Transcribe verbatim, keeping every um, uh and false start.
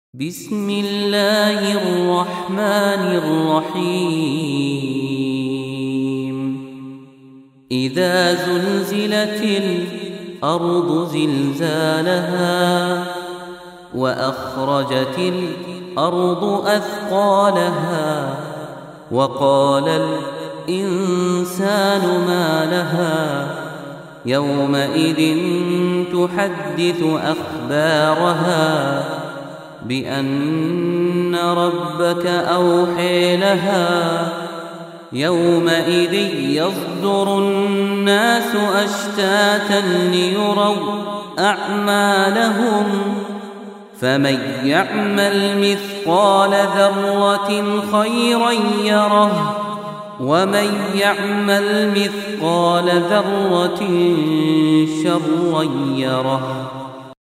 بسم الله الرحمن الرحيم إذا زلزلت الأرض زلزالها وأخرجت الأرض أثقالها وقال الإنسان ما لها يومئذ تحدث أخبارها بأن ربك أوحي لها يومئذ يصدر الناس أشتاتا ليروا أعمالهم فمن يعمل مثقال ذرة خيرا يره ومن يعمل مثقال ذرة شرا يره.